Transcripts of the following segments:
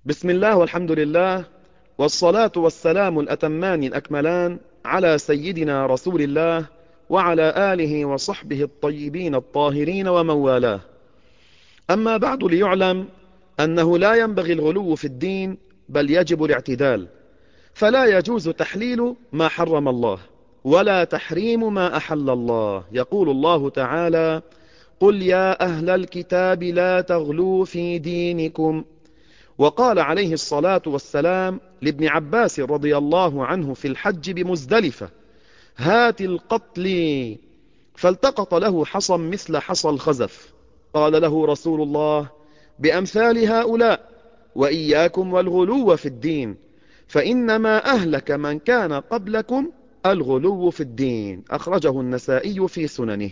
بسم الله والحمد لله، والصلاة والسلام الأتمان الأكملان على سيدنا رسول الله وعلى آله وصحبه الطيبين الطاهرين ومن والاه. أما بعد، ليعلم أنه لا ينبغي الغلو في الدين، بل يجب الاعتدال، فلا يجوز تحليل ما حرم الله ولا تحريم ما أحل الله. يقول الله تعالى: قل يا أهل الكتاب لا تغلوا في دينكم. وقال عليه الصلاة والسلام لابن عباس رضي الله عنه في الحج بمزدلفة: هات القتل، فالتقط له حصى مثل حصى الخزف. قال له رسول الله: بأمثال هؤلاء وإياكم والغلو في الدين، فإنما أهلك من كان قبلكم الغلو في الدين. أخرجه النسائي في سننه.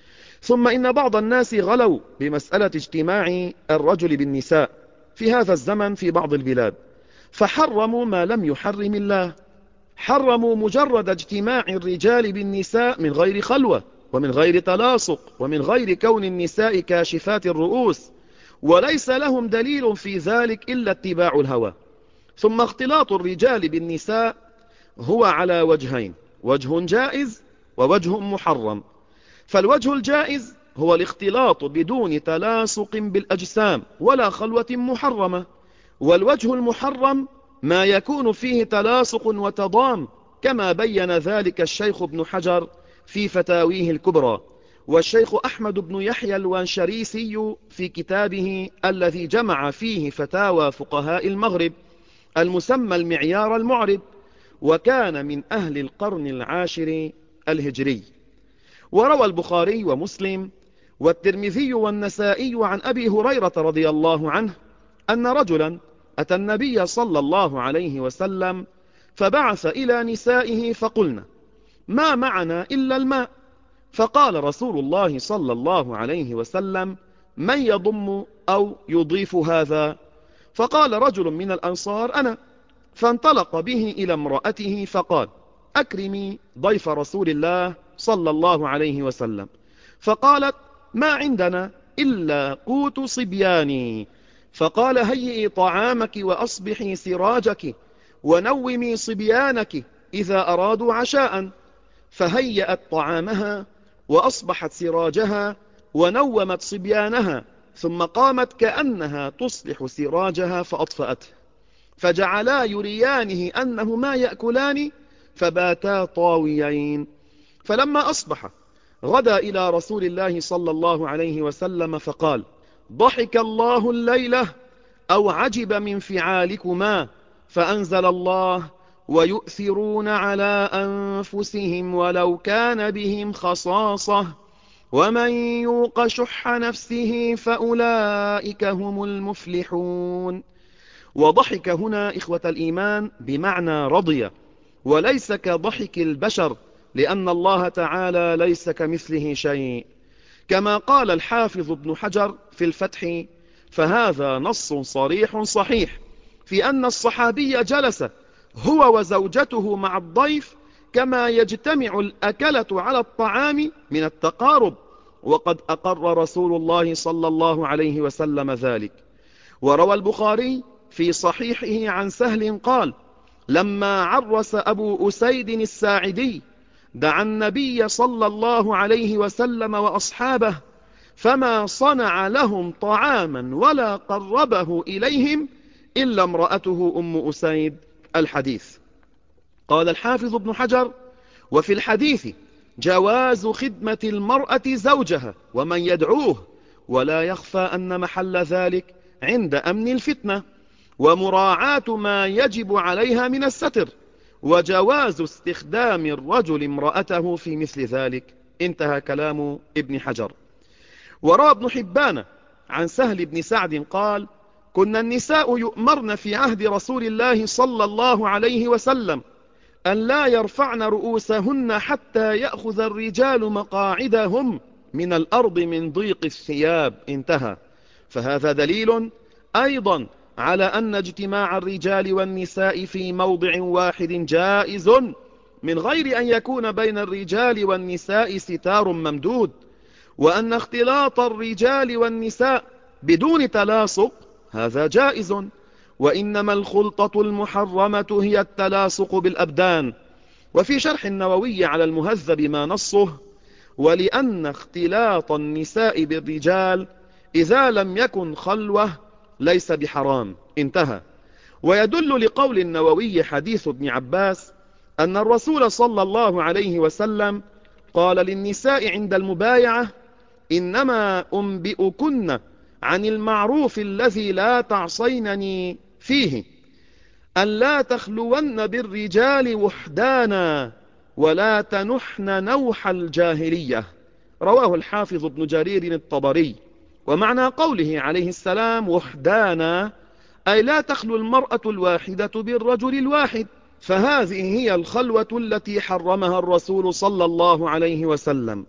ثم إن بعض الناس غلوا بمسألة اجتماع الرجل بالنساء في هذا الزمن في بعض البلاد، فحرموا ما لم يحرم الله. حرموا مجرد اجتماع الرجال بالنساء من غير خلوة ومن غير تلاصق ومن غير كون النساء كاشفات الرؤوس، وليس لهم دليل في ذلك إلا اتباع الهوى. ثم اختلاط الرجال بالنساء هو على وجهين: وجه جائز ووجه محرم. فالوجه الجائز هو الاختلاط بدون تلاصق بالأجسام ولا خلوة محرمة، والوجه المحرم ما يكون فيه تلاصق وتضام، كما بين ذلك الشيخ ابن حجر في فتاويه الكبرى، والشيخ أحمد بن يحيى الوانشريسي في كتابه الذي جمع فيه فتاوى فقهاء المغرب المسمى المعيار المعرب، وكان من أهل القرن العاشر الهجري. وروى البخاري ومسلم والترمذي والنسائي عن أبي هريرة رضي الله عنه أن رجلا أتى النبي صلى الله عليه وسلم فبعث إلى نسائه فقلنا: ما معنا إلا الماء. فقال رسول الله صلى الله عليه وسلم: من يضم أو يضيف هذا؟ فقال رجل من الأنصار: أنا. فانطلق به إلى امرأته فقال: أكرمي ضيف رسول الله صلى الله عليه وسلم. فقالت: ما عندنا إلا قوت صبياني. فقال: هيئي طعامك وأصبحي سراجك ونومي صبيانك إذا أرادوا عشاء. فهيأت طعامها وأصبحت سراجها ونومت صبيانها، ثم قامت كأنها تصلح سراجها فأطفأته، فجعلا يريانه أنهما يأكلان، فباتا طاويين. فلما أصبح غدا إلى رسول الله صلى الله عليه وسلم فقال: ضحك الله الليلة أو عجب من فعالكما. فأنزل الله: ويؤثرون على أنفسهم ولو كان بهم خصاصة ومن يوق شح نفسه فأولئك هم المفلحون. وضحك هنا إخوة الإيمان بمعنى رضي، وليس كضحك البشر، لأن الله تعالى ليس كمثله شيء. كما قال الحافظ ابن حجر في الفتح: فهذا نص صريح صحيح في أن الصحابي جلس هو وزوجته مع الضيف كما يجتمع الأكلة على الطعام من التقارب، وقد أقر رسول الله صلى الله عليه وسلم ذلك. وروى البخاري في صحيحه عن سهل قال: لما عرس أبو أسيد الساعدي دعا النبي صلى الله عليه وسلم وأصحابه، فما صنع لهم طعاما ولا قربه إليهم إلا امرأته أم أسيد. الحديث. قال الحافظ ابن حجر: وفي الحديث جواز خدمة المرأة زوجها ومن يدعوه، ولا يخفى أن محل ذلك عند أمن الفتنة ومراعاة ما يجب عليها من الستر، وجواز استخدام الرجل امرأته في مثل ذلك. انتهى كلام ابن حجر. وروى ابن حبان عن سهل بن سعد قال: كنا النساء يؤمرن في عهد رسول الله صلى الله عليه وسلم أن لا يرفعن رؤوسهن حتى يأخذ الرجال مقاعدهم من الأرض من ضيق الثياب. انتهى. فهذا دليل أيضا على أن اجتماع الرجال والنساء في موضع واحد جائز، من غير أن يكون بين الرجال والنساء ستار ممدود، وأن اختلاط الرجال والنساء بدون تلاصق هذا جائز، وإنما الخلطة المحرمة هي التلاصق بالأبدان. وفي شرح النووي على المهذب ما نصه: ولأن اختلاط النساء بالرجال إذا لم يكن خلوة ليس بحرام، انتهى. ويدل لقول النووي حديث ابن عباس أن الرسول صلى الله عليه وسلم قال للنساء عند المبايعة: إنما أنبئكن عن المعروف الذي لا تعصينني فيه، أن لا تخلون بالرجال وحدانا ولا تنحن نوح الجاهلية. رواه الحافظ ابن جرير الطبري. ومعنى قوله عليه السلام وحدانا أي لا تخلو المرأة الواحدة بالرجل الواحد، فهذه هي الخلوة التي حرمها الرسول صلى الله عليه وسلم.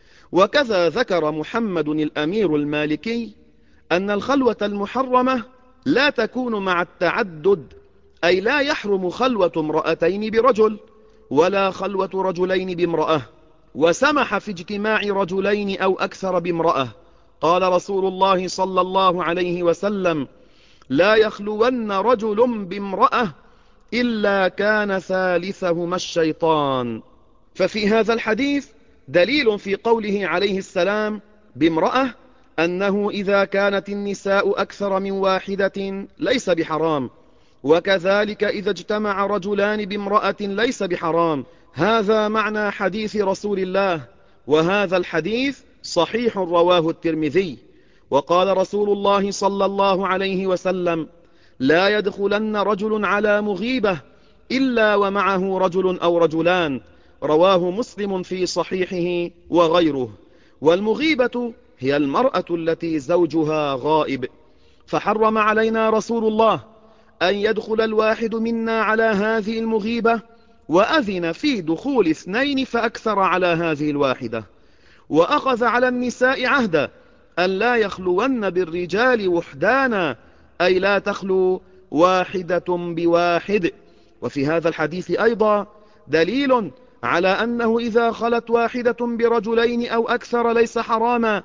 وكذا ذكر محمد الأمير المالكي أن الخلوة المحرمة لا تكون مع التعدد، أي لا يحرم خلوة امرأتين برجل ولا خلوة رجلين بامرأة، وسمح في اجتماع رجلين أو أكثر بامرأة. قال رسول الله صلى الله عليه وسلم: لا يخلون رجل بامرأة إلا كان ثالثهما الشيطان. ففي هذا الحديث دليل في قوله عليه السلام بامرأة أنه إذا كانت النساء أكثر من واحدة ليس بحرام، وكذلك إذا اجتمع رجلان بامرأة ليس بحرام. هذا معنى حديث رسول الله، وهذا الحديث صحيح رواه الترمذي. وقال رسول الله صلى الله عليه وسلم: لا يدخلن رجل على مغيبة إلا ومعه رجل أو رجلان. رواه مسلم في صحيحه وغيره. والمغيبة هي المرأة التي زوجها غائب، فحرم علينا رسول الله أن يدخل الواحد منا على هذه المغيبة، وأذن في دخول اثنين فأكثر على هذه الواحدة. وأخذ على النساء عهدا أن لا يخلون بالرجال وحدانا، أي لا تخلو واحدة بواحد. وفي هذا الحديث أيضا دليل على أنه إذا خلت واحدة برجلين أو أكثر ليس حراما،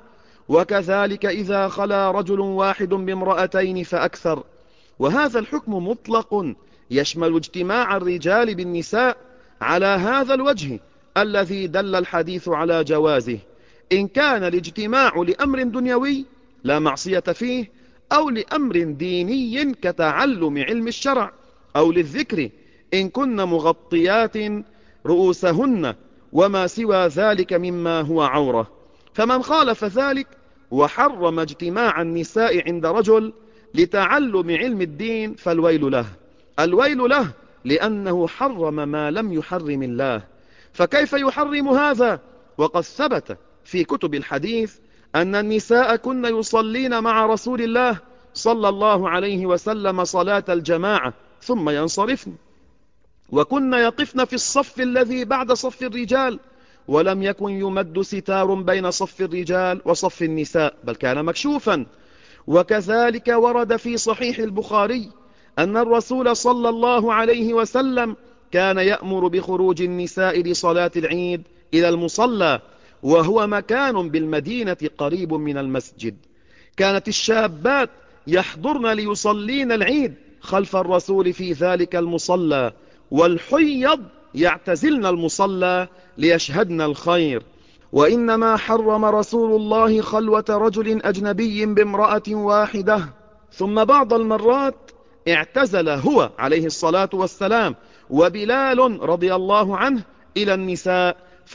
وكذلك إذا خلا رجل واحد بامرأتين فأكثر. وهذا الحكم مطلق يشمل اجتماع الرجال بالنساء على هذا الوجه الذي دل الحديث على جوازه، إن كان الاجتماع لأمر دنيوي لا معصية فيه، أو لأمر ديني كتعلم علم الشرع، أو للذكر إن كن مغطيات رؤوسهن، وما سوى ذلك مما هو عورة. فمن خالف ذلك وحرم اجتماع النساء عند رجل لتعلم علم الدين فالويل له. الويل له لأنه حرم ما لم يحرم الله. فكيف يحرم هذا وقد ثبت في كتب الحديث أن النساء كن يصلين مع رسول الله صلى الله عليه وسلم صلاة الجماعة ثم ينصرفن، وكن يقفن في الصف الذي بعد صف الرجال، ولم يكن يمد ستار بين صف الرجال وصف النساء، بل كان مكشوفا. وكذلك ورد في صحيح البخاري أن الرسول صلى الله عليه وسلم كان يأمر بخروج النساء لصلاة العيد إلى المصلى، وهو مكان بالمدينة قريب من المسجد. كانت الشابات يحضرن ليصلين العيد خلف الرسول في ذلك المصلى، والحيض يعتزلن المصلى ليشهدن الخير. وإنما حرم رسول الله خلوة رجل أجنبي بامرأة واحدة، ثم بعض المرات اعتزل هو عليه الصلاة والسلام وبلال رضي الله عنه إلى النساء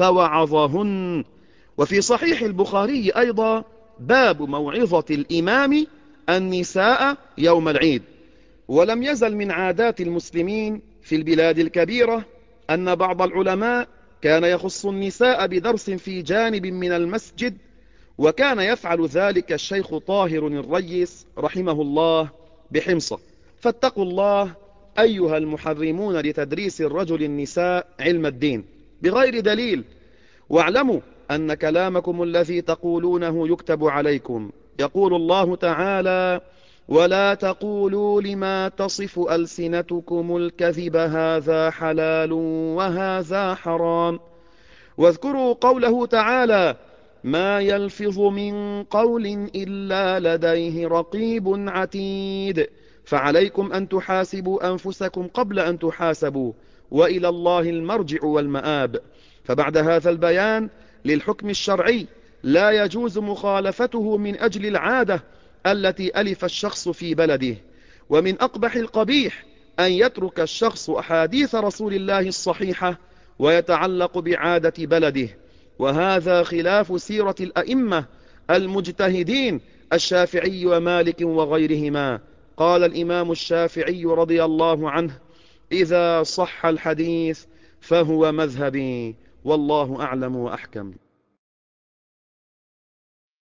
فوعظهن. وفي صحيح البخاري أيضا باب موعظة الإمام النساء يوم العيد. ولم يزل من عادات المسلمين في البلاد الكبيرة أن بعض العلماء كان يخص النساء بدرس في جانب من المسجد، وكان يفعل ذلك الشيخ طاهر الريس رحمه الله بحمصة. فاتقوا الله أيها المحرمون لتدريس الرجل النساء علم الدين بغير دليل، واعلموا أن كلامكم الذي تقولونه يكتب عليكم. يقول الله تعالى: ولا تقولوا لما تصف ألسنتكم الكذب هذا حلال وهذا حرام. واذكروا قوله تعالى: ما يلفظ من قول إلا لديه رقيب عتيد. فعليكم أن تحاسبوا أنفسكم قبل أن تحاسبوا، وإلى الله المرجع والمآب. فبعد هذا البيان للحكم الشرعي لا يجوز مخالفته من أجل العادة التي ألف الشخص في بلده. ومن أقبح القبيح أن يترك الشخص أحاديث رسول الله الصحيحة ويتعلق بعادة بلده، وهذا خلاف سيرة الأئمة المجتهدين الشافعي ومالك وغيرهما. قال الإمام الشافعي رضي الله عنه: إذا صح الحديث فهو مذهبي، والله أعلم وأحكم.